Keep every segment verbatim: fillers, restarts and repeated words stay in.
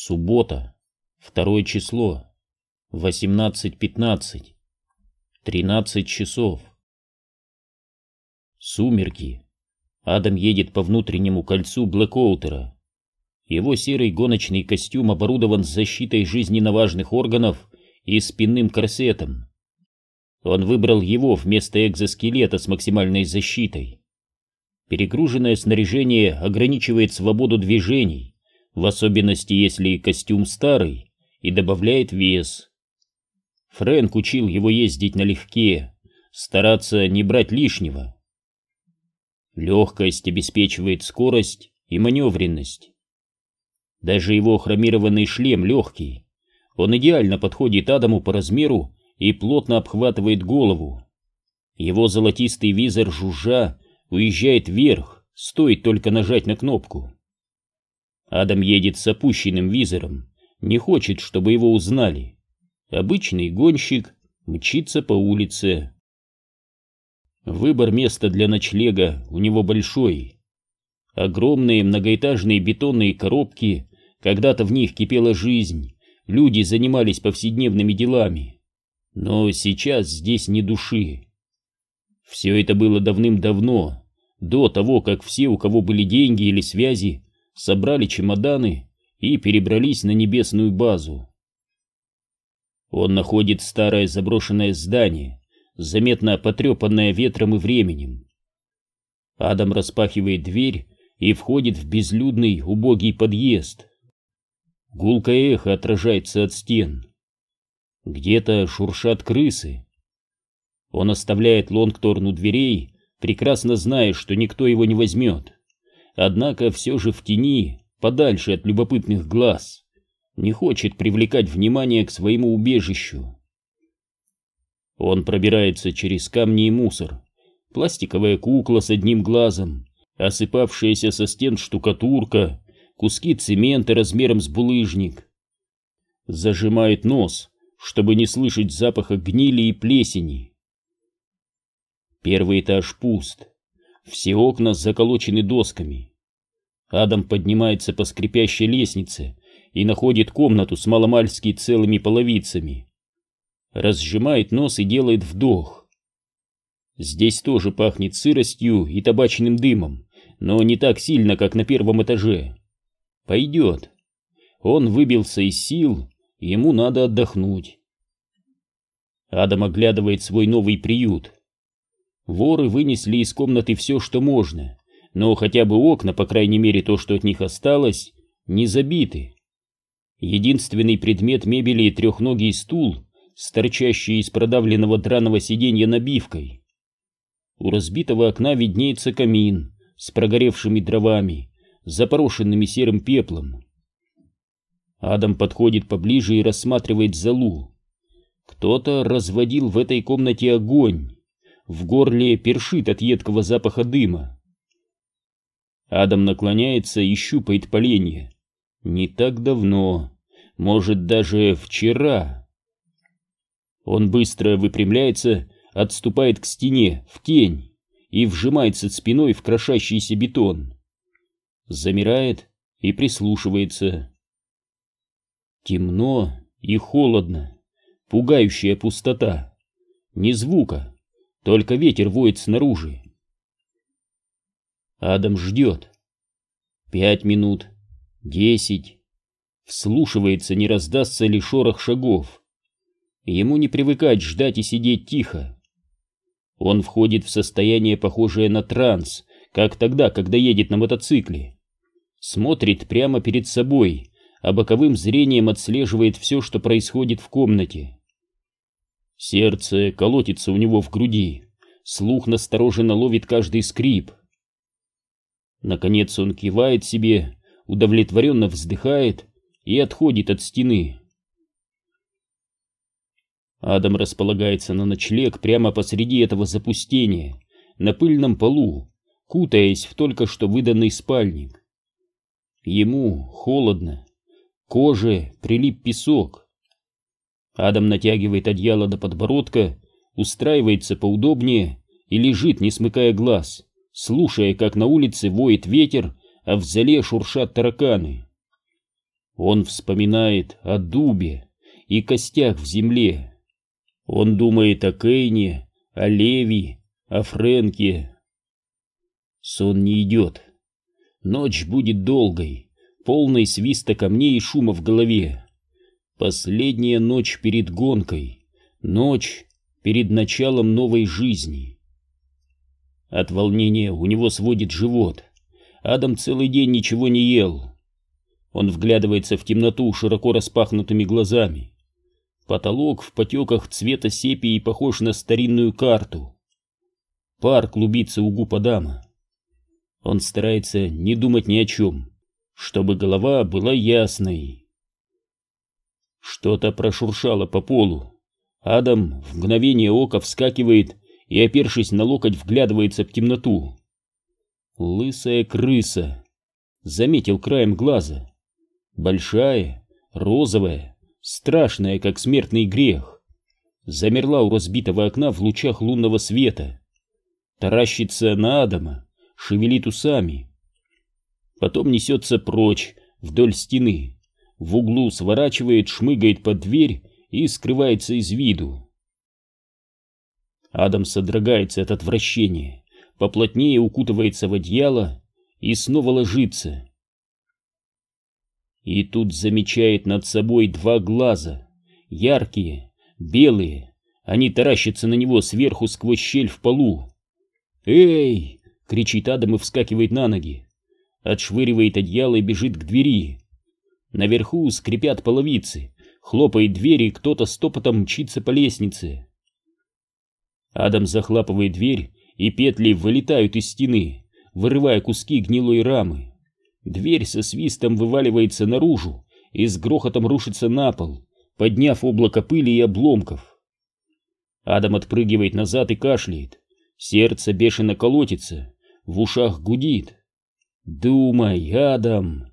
Суббота, второе число, восемнадцать пятнадцать, тринадцать часов. Сумерки. Адам едет по внутреннему кольцу Блэкоутера. Его серый гоночный костюм оборудован защитой жизненно важных органов и спинным корсетом. Он выбрал его вместо экзоскелета с максимальной защитой. Перегруженное снаряжение ограничивает свободу движений, в особенности если костюм старый, и добавляет вес. Фрэнк учил его ездить налегке, стараться не брать лишнего. Легкость обеспечивает скорость и маневренность. Даже его хромированный шлем легкий. Он идеально подходит Адаму по размеру и плотно обхватывает голову. Его золотистый визор жужжа уезжает вверх, стоит только нажать на кнопку. Адам едет с опущенным визором, не хочет, чтобы его узнали. Обычный гонщик мчится по улице. Выбор места для ночлега у него большой. Огромные многоэтажные бетонные коробки, когда-то в них кипела жизнь, люди занимались повседневными делами. Но сейчас здесь ни души. Все это было давным-давно, до того, как все, у кого были деньги или связи, собрали чемоданы и перебрались на небесную базу. Он находит старое заброшенное здание, заметно потрепанное ветром и временем. Адам распахивает дверь и входит в безлюдный убогий подъезд. Гулкое эхо отражается от стен. Где-то шуршат крысы. Он оставляет Лонгторн у дверей, прекрасно зная, что никто его не возьмет. Однако все же в тени, подальше от любопытных глаз, не хочет привлекать внимание к своему убежищу. Он пробирается через камни и мусор. Пластиковая кукла с одним глазом, осыпавшаяся со стен штукатурка, куски цемента размером с булыжник. Зажимает нос, чтобы не слышать запаха гнили и плесени. Первый этаж пуст. Все окна заколочены досками. Адам поднимается по скрипящей лестнице и находит комнату с маломальски целыми половицами. Разжимает нос и делает вдох. Здесь тоже пахнет сыростью и табачным дымом, но не так сильно, как на первом этаже. Пойдет. Он выбился из сил, ему надо отдохнуть. Адам оглядывает свой новый приют. Воры вынесли из комнаты все, что можно, но хотя бы окна, по крайней мере то, что от них осталось, не забиты. Единственный предмет мебели — трехногий стул, торчащий из продавленного драного сиденья набивкой. У разбитого окна виднеется камин с прогоревшими дровами, запорошенными серым пеплом. Адам подходит поближе и рассматривает золу. Кто-то разводил в этой комнате огонь. В горле першит от едкого запаха дыма. Адам наклоняется и щупает поленья. Не так давно, может, даже вчера. Он быстро выпрямляется, отступает к стене, в тень, и вжимается спиной в крошащийся бетон. Замирает и прислушивается. Темно и холодно, пугающая пустота. Ни звука. Только ветер воет снаружи. Адам ждет. Пять минут, десять. Вслушивается, не раздастся ли шорох шагов. Ему не привыкать ждать и сидеть тихо. Он входит в состояние, похожее на транс, как тогда, когда едет на мотоцикле. Смотрит прямо перед собой, а боковым зрением отслеживает все, что происходит в комнате. Сердце колотится у него в груди, слух настороженно ловит каждый скрип. Наконец он кивает себе, удовлетворенно вздыхает и отходит от стены. Адам располагается на ночлег прямо посреди этого запустения, на пыльном полу, кутаясь в только что выданный спальник. Ему холодно, к коже прилип песок. Адам натягивает одеяло до подбородка, устраивается поудобнее и лежит, не смыкая глаз, слушая, как на улице воет ветер, а в зале шуршат тараканы. Он вспоминает о дубе и костях в земле. Он думает о Кейне, о Леви, о Фрэнке. Сон не идет. Ночь будет долгой, полной свиста камней и шума в голове. Последняя ночь перед гонкой, ночь перед началом новой жизни. От волнения у него сводит живот. Адам целый день ничего не ел. Он вглядывается в темноту широко распахнутыми глазами. Потолок в потеках цвета сепии похож на старинную карту. Пар клубится у губ Адама. Он старается не думать ни о чем, чтобы голова была ясной. Что-то прошуршало по полу. Адам в мгновение ока вскакивает и, опершись на локоть, вглядывается в темноту. Лысая крыса. Заметил краем глаза. Большая, розовая, страшная, как смертный грех. Замерла у разбитого окна в лучах лунного света. Таращится на Адама, шевелит усами. Потом несется прочь, вдоль стены. В углу сворачивает, шмыгает под дверь и скрывается из виду. Адам содрогается от отвращения, поплотнее укутывается в одеяло и снова ложится. И тут замечает над собой два глаза, яркие, белые. Они таращатся на него сверху сквозь щель в полу. «Эй!» — кричит Адам и вскакивает на ноги. Отшвыривает одеяло и бежит к двери. Наверху скрипят половицы, хлопает дверь, и кто-то стопотом мчится по лестнице. Адам захлапывает дверь, и петли вылетают из стены, вырывая куски гнилой рамы. Дверь со свистом вываливается наружу и с грохотом рушится на пол, подняв облако пыли и обломков. Адам отпрыгивает назад и кашляет. Сердце бешено колотится, в ушах гудит. «Думай, Адам!»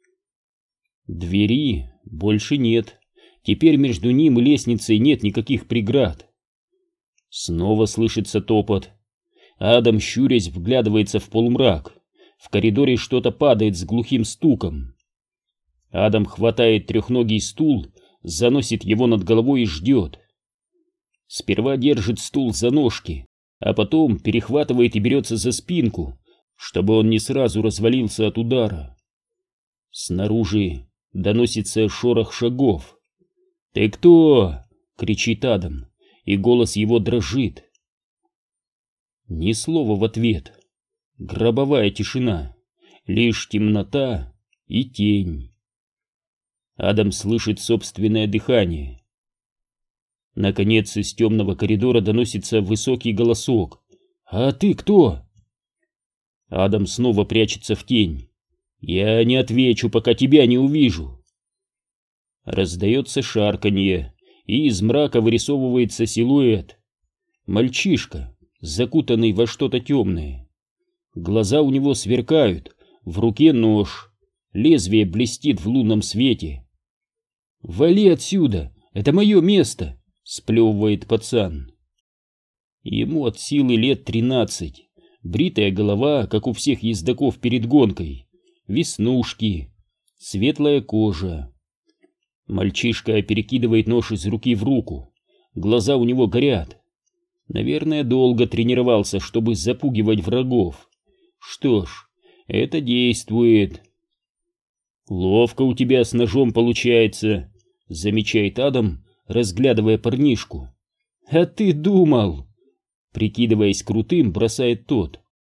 Двери больше нет. Теперь между ним и лестницей нет никаких преград. Снова слышится топот. Адам, щурясь, вглядывается в полумрак. В коридоре что-то падает с глухим стуком. Адам хватает трехногий стул, заносит его над головой и ждет. Сперва держит стул за ножки, а потом перехватывает и берется за спинку, чтобы он не сразу развалился от удара. Снаружи доносится шорох шагов. «Ты кто?» — кричит Адам, и голос его дрожит. Ни слова в ответ. Гробовая тишина, лишь темнота и тень. Адам слышит собственное дыхание. Наконец из темного коридора доносится высокий голосок. «А ты кто?» Адам снова прячется в тень. «Я не отвечу, пока тебя не увижу». Раздается шарканье, и из мрака вырисовывается силуэт. Мальчишка, закутанный во что-то темное. Глаза у него сверкают, в руке нож, лезвие блестит в лунном свете. «Вали отсюда, это мое место!» — сплевывает пацан. Ему от силы лет тринадцать, бритая голова, как у всех ездоков перед гонкой, веснушки, светлая кожа. Мальчишка перекидывает нож из руки в руку, глаза у него горят. Наверное, долго тренировался, чтобы запугивать врагов. Что ж, это действует. «Ловко у тебя с ножом получается», — замечает Адам, разглядывая парнишку. «А ты думал?» — прикидываясь крутым, бросает тот.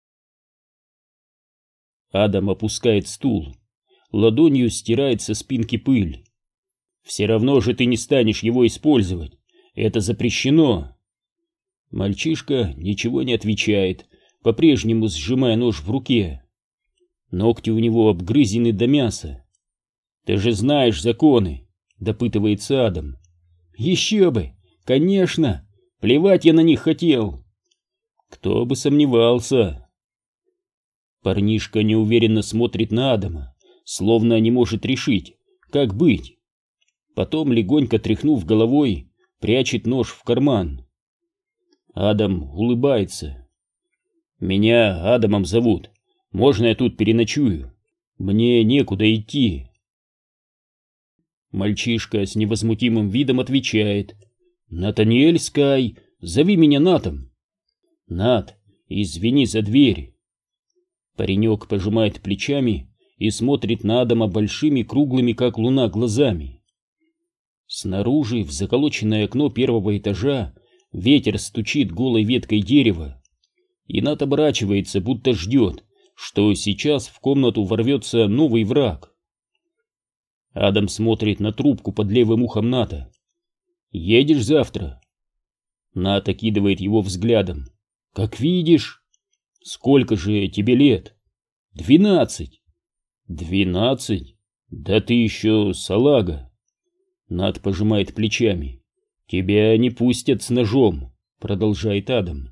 Адам опускает стул, ладонью стирает со спинки пыль. «Все равно же ты не станешь его использовать. Это запрещено». Мальчишка ничего не отвечает, по-прежнему сжимая нож в руке. Ногти у него обгрызены до мяса. «Ты же знаешь законы», — допытывается Адам. «Еще бы! Конечно! Плевать я на них хотел!» «Кто бы сомневался!» Парнишка неуверенно смотрит на Адама, словно не может решить, как быть. Потом, легонько тряхнув головой, прячет нож в карман. Адам улыбается. «Меня Адамом зовут. Можно я тут переночую? Мне некуда идти». Мальчишка с невозмутимым видом отвечает: «Натаниэль Скай, зови меня Натом». «Нат, извини за дверь». Паренек пожимает плечами и смотрит на Адама большими, круглыми, как луна, глазами. Снаружи, в заколоченное окно первого этажа, ветер стучит голой веткой дерева, и Нат оборачивается, будто ждет, что сейчас в комнату ворвется новый враг. Адам смотрит на трубку под левым ухом Ната. «Едешь завтра?» Нат окидывает его взглядом. «Как видишь». «Сколько же тебе лет?» «Двенадцать». «Двенадцать? Да ты еще салага». Нат пожимает плечами. «Тебя не пустят с ножом», — продолжает Адам.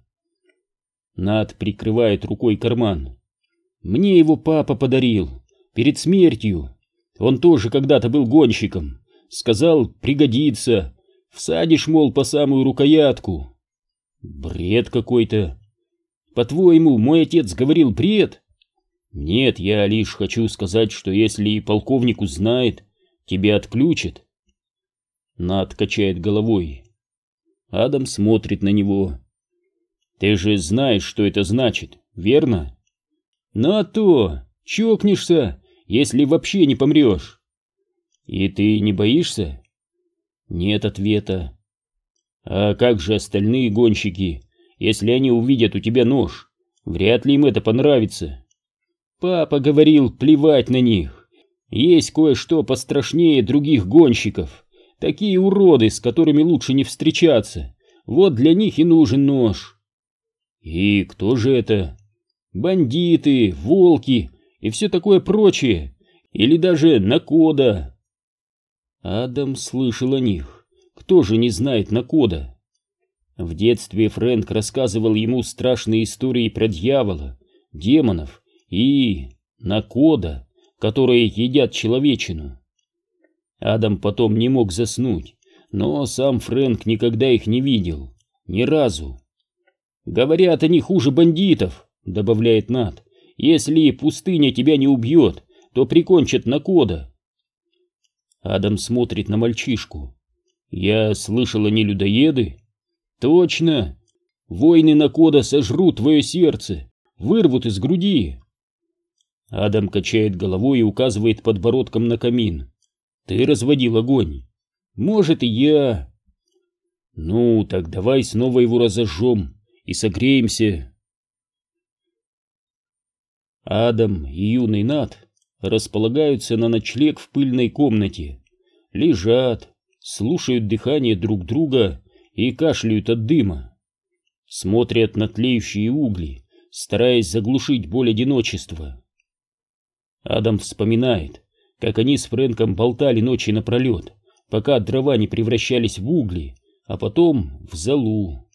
Нат прикрывает рукой карман. «Мне его папа подарил, перед смертью. Он тоже когда-то был гонщиком. Сказал, пригодится. Всадишь, мол, по самую рукоятку». «Бред какой-то». «По-твоему, мой отец говорил бред?» «Нет, я лишь хочу сказать, что если и полковник узнает, тебя отключат». Нат качает головой. Адам смотрит на него. «Ты же знаешь, что это значит, верно?» «Ну а то, чокнешься, если вообще не помрешь». «И ты не боишься?» Нет ответа. «А как же остальные гонщики, если они увидят у тебя нож? Вряд ли им это понравится». «Папа говорил, плевать на них. Есть кое-что пострашнее других гонщиков. Такие уроды, с которыми лучше не встречаться. Вот для них и нужен нож». «И кто же это?» «Бандиты, волки и все такое прочее. Или даже Накода». Адам слышал о них. Кто же не знает Накода? В детстве Фрэнк рассказывал ему страшные истории про дьявола, демонов и Накода, которые едят человечину. Адам потом не мог заснуть, но сам Фрэнк никогда их не видел. Ни разу. «Говорят, они хуже бандитов», — добавляет Нат. «Если пустыня тебя не убьет, то прикончат Накода». Адам смотрит на мальчишку. «Я слышал, они людоеды?» «Точно! Войны Накода сожрут твое сердце, вырвут из груди». Адам качает головой и указывает подбородком на камин. «Ты разводил огонь». «Может, и я». «Ну, так давай снова его разожжем и согреемся». Адам и юный Нат располагаются на ночлег в пыльной комнате. Лежат, слушают дыхание друг друга и кашляют от дыма. Смотрят на тлеющие угли, стараясь заглушить боль одиночества. Адам вспоминает, как они с Фрэнком болтали ночи напролет, пока дрова не превращались в угли, а потом в золу.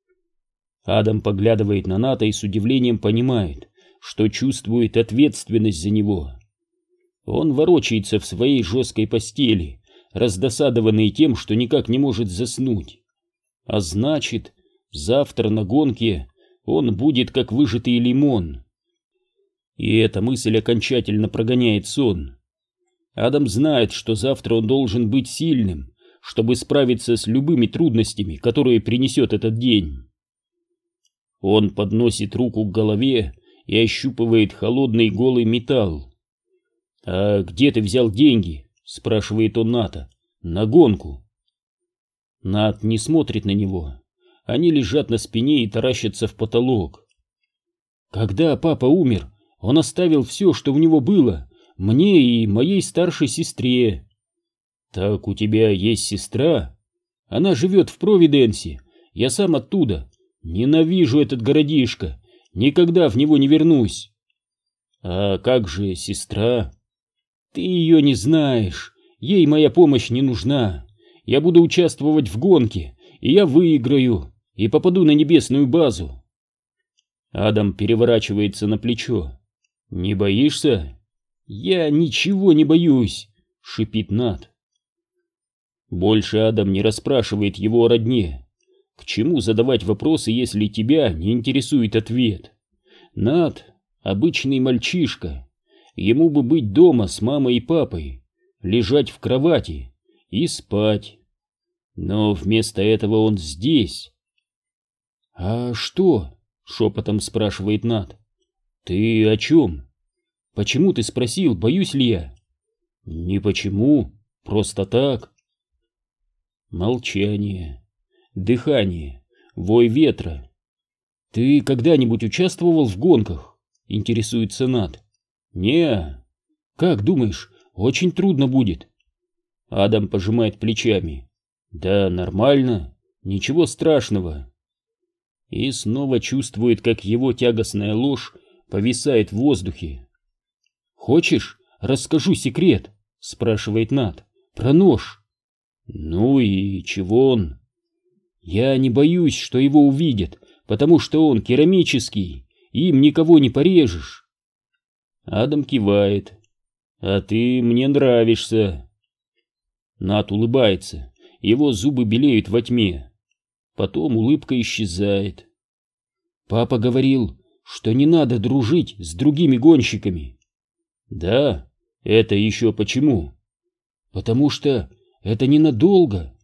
Адам поглядывает на Ната и с удивлением понимает, что чувствует ответственность за него. Он ворочается в своей жесткой постели, раздосадованный тем, что никак не может заснуть. А значит, завтра на гонке он будет как выжатый лимон. И эта мысль окончательно прогоняет сон. Адам знает, что завтра он должен быть сильным, чтобы справиться с любыми трудностями, которые принесет этот день. Он подносит руку к голове и ощупывает холодный голый металл. «А где ты взял деньги?» — спрашивает он Ната. «На гонку». Нат не смотрит на него. Они лежат на спине и таращатся в потолок. «Когда папа умер, он оставил все, что у него было, мне и моей старшей сестре». «Так у тебя есть сестра?» «Она живет в Провиденсе, я сам оттуда. Ненавижу этот городишко, никогда в него не вернусь». «А как же сестра?» «Ты ее не знаешь, ей моя помощь не нужна. Я буду участвовать в гонке, и я выиграю, и попаду на небесную базу». Адам переворачивается на плечо. «Не боишься?» «Я ничего не боюсь», — шипит Нат. Больше Адам не расспрашивает его о родне. К чему задавать вопросы, если тебя не интересует ответ? Нат — обычный мальчишка. Ему бы быть дома с мамой и папой, лежать в кровати, и спать. Но вместо этого он здесь. «А что?» — шепотом спрашивает Нат. «Ты о чем? Почему ты спросил, боюсь ли я?» «Не почему, просто так». Молчание, дыхание, вой ветра. «Ты когда-нибудь участвовал в гонках?» — интересуется Нат. «Не. Как думаешь, очень трудно будет?» Адам пожимает плечами. «Да нормально, ничего страшного». И снова чувствует, как его тягостная ложь повисает в воздухе. «Хочешь, расскажу секрет?» — спрашивает Нат. «Про нож». «Ну и чего он?» «Я не боюсь, что его увидят, потому что он керамический, им никого не порежешь». Адам кивает. «А ты мне нравишься». Нат улыбается, его зубы белеют во тьме. Потом улыбка исчезает. «Папа говорил, что не надо дружить с другими гонщиками». «Да? Это еще почему?» «Потому что это ненадолго.